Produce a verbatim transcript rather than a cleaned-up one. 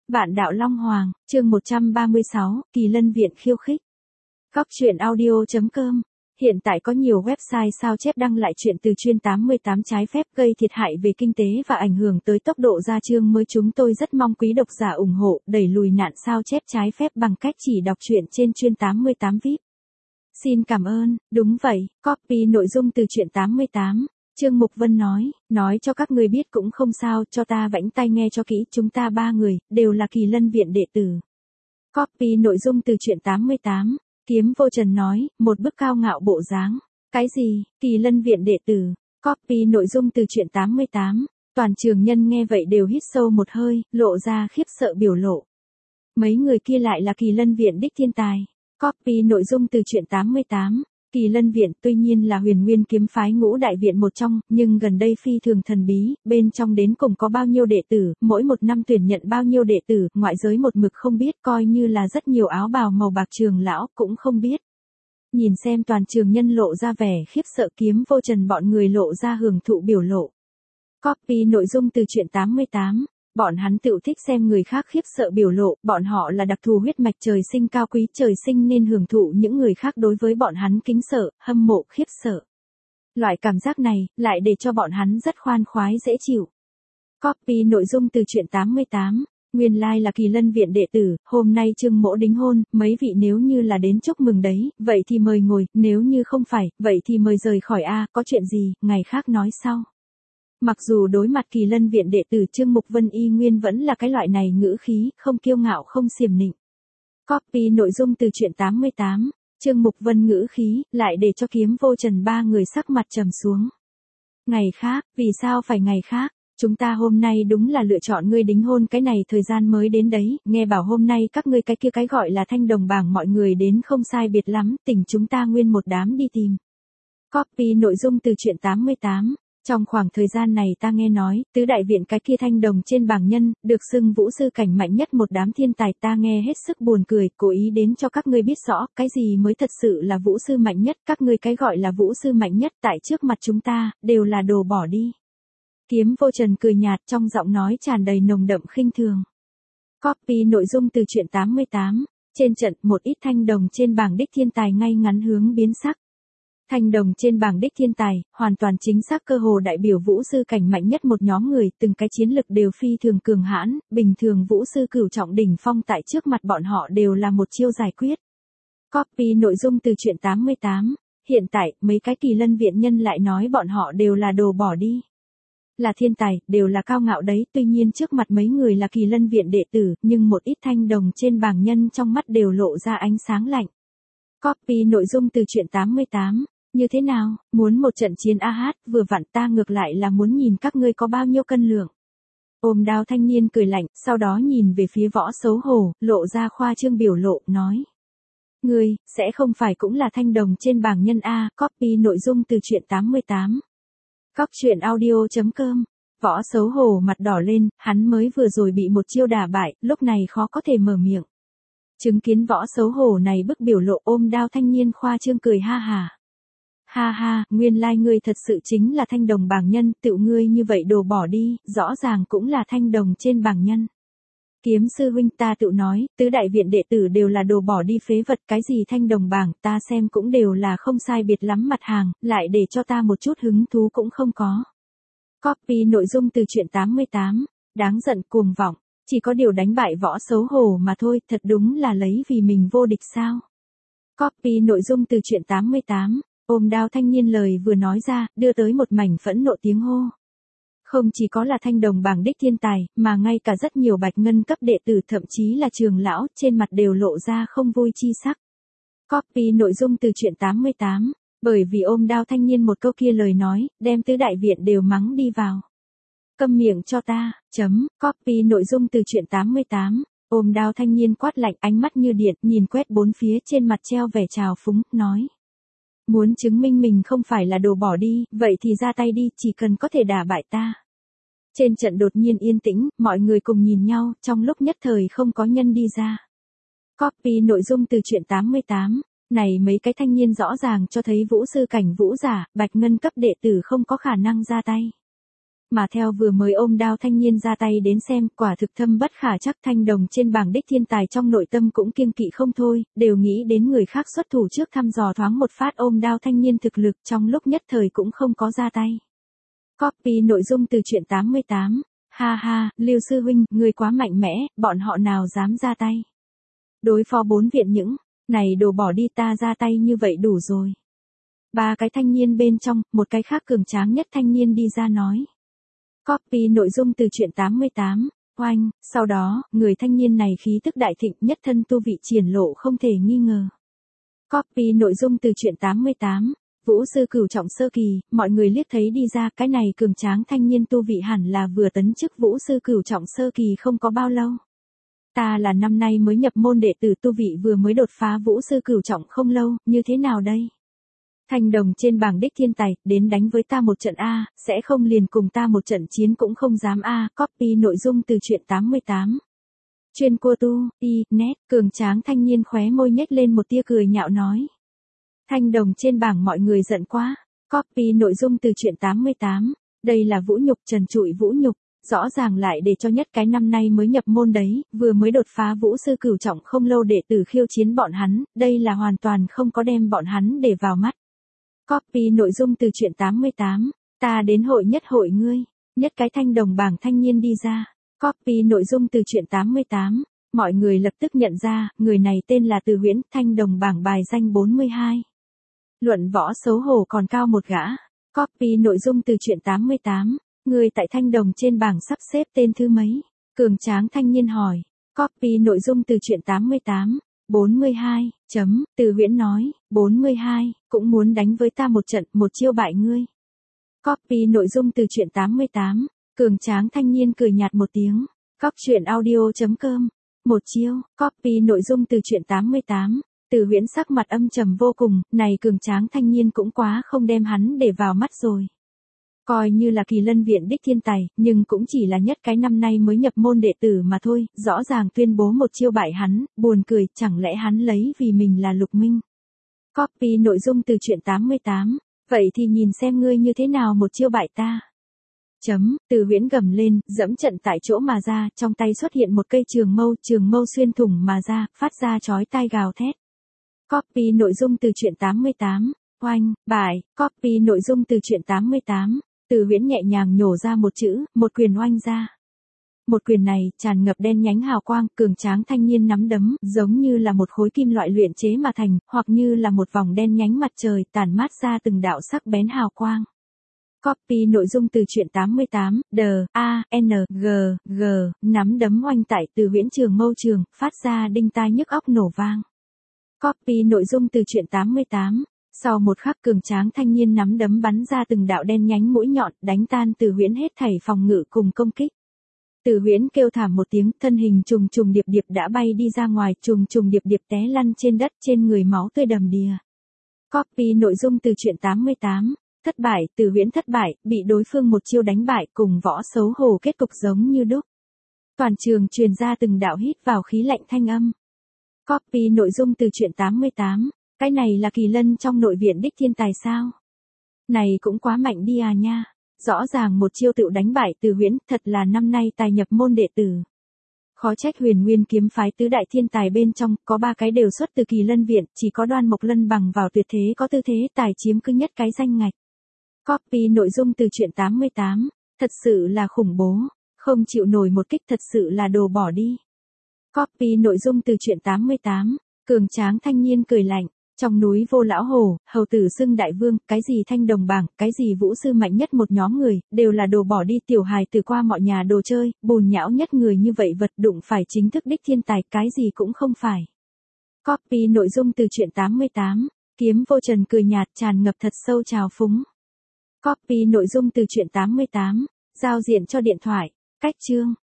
Vạn đạo Long Hoàng, chương một trăm ba mươi sáu, Kỳ Lân Viện khiêu khích. Góc truyện audio chấm com. Hiện tại có nhiều website sao chép đăng lại chuyện từ chuyên tám mươi tám trái phép gây thiệt hại về kinh tế và ảnh hưởng tới tốc độ ra chương mới. Chúng tôi rất mong quý độc giả ủng hộ, đẩy lùi nạn sao chép trái phép bằng cách chỉ đọc truyện trên chuyên tám mươi tám vi ai pi. Xin cảm ơn, đúng vậy, copy nội dung từ truyện tám mươi tám. Trương Mục Vân nói, nói cho các người biết cũng không sao, cho ta vãnh tai nghe cho kỹ, chúng ta ba người, đều là Kỳ Lân Viện đệ tử. Copy nội dung từ truyện tám mươi tám, Kiếm Vô Trần nói, một bức cao ngạo bộ dáng. Cái gì, Kỳ Lân Viện đệ tử? Copy nội dung từ truyện tám mươi tám, toàn trường nhân nghe vậy đều hít sâu một hơi, lộ ra khiếp sợ biểu lộ. Mấy người kia lại là Kỳ Lân Viện đích thiên tài. Copy nội dung từ truyện tám mươi tám. Kỳ Lân Viện tuy nhiên là Huyền Nguyên kiếm phái ngũ đại viện một trong, nhưng gần đây phi thường thần bí, bên trong đến cùng có bao nhiêu đệ tử, mỗi một năm tuyển nhận bao nhiêu đệ tử, ngoại giới một mực không biết, coi như là rất nhiều áo bào màu bạc trường lão cũng không biết. Nhìn xem toàn trường nhân lộ ra vẻ khiếp sợ, Kiếm Vô Trần bọn người lộ ra hưởng thụ biểu lộ. Copy nội dung từ truyện tám mươi tám. Bọn hắn tự thích xem người khác khiếp sợ biểu lộ, bọn họ là đặc thù huyết mạch trời sinh cao quý, trời sinh nên hưởng thụ những người khác đối với bọn hắn kính sợ, hâm mộ, khiếp sợ. Loại cảm giác này, lại để cho bọn hắn rất khoan khoái dễ chịu. Copy nội dung từ truyện tám mươi tám. Nguyên lai like là Kỳ Lân Viện đệ tử, hôm nay Trương Mỗ đính hôn, mấy vị nếu như là đến chúc mừng đấy, vậy thì mời ngồi, nếu như không phải, vậy thì mời rời khỏi a, có chuyện gì, ngày khác nói sau. Mặc dù đối mặt Kỳ Lân Viện đệ tử, Trương Mục Vân y nguyên vẫn là cái loại này ngữ khí, không kiêu ngạo không xiểm nịnh. Copy nội dung từ truyện tám mươi tám, Trương Mục Vân ngữ khí, lại để cho Kiếm Vô Trần ba người sắc mặt trầm xuống. Ngày khác, vì sao phải ngày khác? Chúng ta hôm nay đúng là lựa chọn ngươi đính hôn, cái này thời gian mới đến đấy, nghe bảo hôm nay các ngươi cái kia cái gọi là thanh đồng bảng mọi người đến không sai biệt lắm, tỉnh chúng ta nguyên một đám đi tìm. Copy nội dung từ truyện tám mươi tám. Trong khoảng thời gian này ta nghe nói, tứ đại viện cái kia thanh đồng trên bảng nhân, được xưng vũ sư cảnh mạnh nhất một đám thiên tài, ta nghe hết sức buồn cười, cố ý đến cho các ngươi biết rõ, cái gì mới thật sự là vũ sư mạnh nhất, các ngươi cái gọi là vũ sư mạnh nhất tại trước mặt chúng ta, đều là đồ bỏ đi. Kiếm Vô Trần cười nhạt, trong giọng nói tràn đầy nồng đậm khinh thường. Copy nội dung từ truyện tám mươi tám, trên trận, một ít thanh đồng trên bảng đích thiên tài ngay ngắn hướng biến sắc. Thanh đồng trên bảng đích thiên tài, hoàn toàn chính xác cơ hồ đại biểu vũ sư cảnh mạnh nhất một nhóm người, từng cái chiến lực đều phi thường cường hãn, bình thường vũ sư cửu trọng đỉnh phong tại trước mặt bọn họ đều là một chiêu giải quyết. Copy nội dung từ truyện tám mươi tám, hiện tại, mấy cái Kỳ Lân Viện nhân lại nói bọn họ đều là đồ bỏ đi. Là thiên tài, đều là cao ngạo đấy, tuy nhiên trước mặt mấy người là Kỳ Lân Viện đệ tử, nhưng một ít thanh đồng trên bảng nhân trong mắt đều lộ ra ánh sáng lạnh. Copy nội dung từ truyện tám mươi tám. Như thế nào, muốn một trận chiến a hát, vừa vặn ta ngược lại là muốn nhìn các ngươi có bao nhiêu cân lượng. Ôm đao thanh niên cười lạnh, sau đó nhìn về phía Võ Xấu Hổ, lộ ra khoa trương biểu lộ, nói. Ngươi, sẽ không phải cũng là thanh đồng trên bảng nhân A, copy nội dung từ truyện tám mươi tám. Góc truyện audio chấm com. Võ Xấu Hổ mặt đỏ lên, hắn mới vừa rồi bị một chiêu đả bại, lúc này khó có thể mở miệng. Chứng kiến Võ Xấu Hổ này bức biểu lộ, ôm đao thanh niên khoa trương cười ha hà. Ha ha, nguyên lai like ngươi thật sự chính là thanh đồng bảng nhân, tựu ngươi như vậy đồ bỏ đi, rõ ràng cũng là thanh đồng trên bảng nhân. Kiếm sư huynh, ta tự nói, tứ đại viện đệ tử đều là đồ bỏ đi phế vật, cái gì thanh đồng bảng, ta xem cũng đều là không sai biệt lắm mặt hàng, lại để cho ta một chút hứng thú cũng không có. Copy nội dung từ truyện tám mươi tám, đáng giận cuồng vọng, chỉ có điều đánh bại Võ Xấu Hổ mà thôi, thật đúng là lấy vì mình vô địch sao. Copy nội dung từ truyện tám mươi tám. Ôm đao thanh niên lời vừa nói ra, đưa tới một mảnh phẫn nộ tiếng hô. Không chỉ có là thanh đồng bảng đích thiên tài, mà ngay cả rất nhiều bạch ngân cấp đệ tử, thậm chí là trường lão, trên mặt đều lộ ra không vui chi sắc. Copy nội dung từ truyện tám mươi tám, bởi vì ôm đao thanh niên một câu kia lời nói, đem tứ đại viện đều mắng đi vào. Câm miệng cho ta, chấm, copy nội dung từ truyện tám mươi tám, ôm đao thanh niên quát lạnh, ánh mắt như điện, nhìn quét bốn phía, trên mặt treo vẻ trào phúng, nói. Muốn chứng minh mình không phải là đồ bỏ đi, vậy thì ra tay đi, chỉ cần có thể đả bại ta. Trên trận đột nhiên yên tĩnh, mọi người cùng nhìn nhau, trong lúc nhất thời không có nhân đi ra. Copy nội dung từ truyện tám mươi tám, này mấy cái thanh niên rõ ràng cho thấy vũ sư cảnh vũ giả, bạch ngân cấp đệ tử không có khả năng ra tay. Mà theo vừa mới ôm đao thanh niên ra tay đến xem, quả thực thâm bất khả trắc. Thanh đồng trên bảng đích thiên tài trong nội tâm cũng kiêng kỵ không thôi, đều nghĩ đến người khác xuất thủ trước thăm dò thoáng một phát ôm đao thanh niên thực lực, trong lúc nhất thời cũng không có ra tay. Copy nội dung từ truyện tám mươi tám. Ha ha, Lưu sư huynh, người quá mạnh mẽ, bọn họ nào dám ra tay. Đối phó bốn viện những, này đồ bỏ đi, ta ra tay như vậy đủ rồi. Ba cái thanh niên bên trong, một cái khác cường tráng nhất thanh niên đi ra nói. Copy nội dung từ truyện tám mươi tám. Oanh, sau đó, người thanh niên này khí tức đại thịnh, nhất thân tu vị triển lộ không thể nghi ngờ. Copy nội dung từ truyện tám mươi tám. Vũ sư cửu trọng sơ kỳ, mọi người liếc thấy đi ra, cái này cường tráng thanh niên tu vị hẳn là vừa tấn chức vũ sư cửu trọng sơ kỳ không có bao lâu. Ta là năm nay mới nhập môn đệ tử, tu vị vừa mới đột phá vũ sư cửu trọng không lâu, như thế nào đây? Thanh đồng trên bảng đích thiên tài, đến đánh với ta một trận A, sẽ không liền cùng ta một trận chiến cũng không dám A. Copy nội dung từ truyện tám mươi tám. Chuyên cô tu, y, net, cường tráng thanh niên khóe môi nhếch lên một tia cười nhạo nói. Thanh đồng trên bảng mọi người giận quá. Copy nội dung từ truyện tám mươi tám. Đây là vũ nhục, trần trụi vũ nhục, rõ ràng lại để cho nhất cái năm nay mới nhập môn đấy, vừa mới đột phá vũ sư cửu trọng không lâu đệ tử khiêu chiến bọn hắn, đây là hoàn toàn không có đem bọn hắn để vào mắt. Copy nội dung từ truyện tám mươi tám. Ta đến hội nhất hội ngươi, nhất cái thanh đồng bảng thanh niên đi ra. Copy nội dung từ truyện tám mươi tám. Mọi người lập tức nhận ra, người này tên là Từ Huyễn, thanh đồng bảng bài danh bốn mươi hai. Luận võ xấu hổ còn cao một gã. Copy nội dung từ truyện tám mươi tám. Người tại thanh đồng trên bảng sắp xếp tên thứ mấy? Cường tráng thanh niên hỏi. Copy nội dung từ truyện tám mươi tám. bốn mươi hai, chấm, Từ Huyễn nói, bốn mươi hai, cũng muốn đánh với ta một trận, một chiêu bại ngươi. Copy nội dung từ truyện tám mươi tám. Cường tráng thanh niên cười nhạt một tiếng. Cóc truyện audio chấm com. Một chiêu. Copy nội dung từ truyện tám mươi tám. Từ Huyễn sắc mặt âm trầm vô cùng, này cường tráng thanh niên cũng quá không đem hắn để vào mắt rồi. Coi như là Kỳ Lân viện đích thiên tài, nhưng cũng chỉ là nhất cái năm nay mới nhập môn đệ tử mà thôi, rõ ràng tuyên bố một chiêu bại hắn, buồn cười, chẳng lẽ hắn lấy vì mình là Lục Minh. Copy nội dung từ truyện tám mươi tám. Vậy thì nhìn xem ngươi như thế nào một chiêu bại ta. Chấm, Từ Huyễn gầm lên, dẫm trận tại chỗ mà ra, trong tay xuất hiện một cây trường mâu, trường mâu xuyên thủng mà ra, phát ra chói tai gào thét. Copy nội dung từ truyện tám mươi tám. Oanh, bại. Copy nội dung từ truyện tám mươi tám. Từ Huyễn nhẹ nhàng nhổ ra một chữ, một quyền oanh ra. Một quyền này, tràn ngập đen nhánh hào quang, cường tráng thanh niên nắm đấm, giống như là một khối kim loại luyện chế mà thành, hoặc như là một vòng đen nhánh mặt trời, tản mát ra từng đạo sắc bén hào quang. Copy nội dung từ truyện tám mươi tám. D, A, N, G, G, nắm đấm oanh tại Từ Huyễn trường mâu trường, phát ra đinh tai nhức óc nổ vang. Copy nội dung từ truyện tám mươi tám. Sau một khắc cường tráng thanh niên nắm đấm bắn ra từng đạo đen nhánh mũi nhọn, đánh tan Từ Huyễn hết thảy phòng ngự cùng công kích. Từ Huyễn kêu thảm một tiếng, thân hình trùng trùng điệp điệp đã bay đi ra ngoài, trùng trùng điệp điệp té lăn trên đất, trên người máu tươi đầm đìa. Copy nội dung từ truyện tám mươi tám. Thất bại, Từ Huyễn thất bại, bị đối phương một chiêu đánh bại, cùng võ xấu hổ kết cục giống như đúc. Toàn trường truyền ra từng đạo hít vào khí lạnh thanh âm. Copy nội dung từ truyện tám mươi tám. Cái này là Kỳ Lân trong nội viện đích thiên tài sao? Này cũng quá mạnh đi à nha. Rõ ràng một chiêu tự đánh bại Từ Huyễn, thật là năm nay tài nhập môn đệ tử. Khó trách Huyền Nguyên kiếm phái tứ đại thiên tài bên trong, có ba cái đều xuất từ Kỳ Lân viện, chỉ có Đoan Mộc Lân bằng vào tuyệt thế có tư thế tài chiếm cứ nhất cái danh ngạch. Copy nội dung từ truyện tám mươi tám. Thật sự là khủng bố, không chịu nổi một kích, thật sự là đồ bỏ đi. Copy nội dung từ truyện tám mươi tám. Cường tráng thanh niên cười lạnh. Trong núi Vô Lão Hồ, hầu tử xưng đại vương, cái gì thanh đồng bảng, cái gì vũ sư mạnh nhất một nhóm người, đều là đồ bỏ đi, tiểu hài từ qua mọi nhà đồ chơi, bùn nhão nhất người như vậy vật đụng phải chính thức đích thiên tài, cái gì cũng không phải. Copy nội dung từ truyện tám mươi tám. Kiếm Vô Trần cười nhạt, tràn ngập thật sâu trào phúng. Copy nội dung từ truyện tám mươi tám. Giao diện cho điện thoại. Cách chương.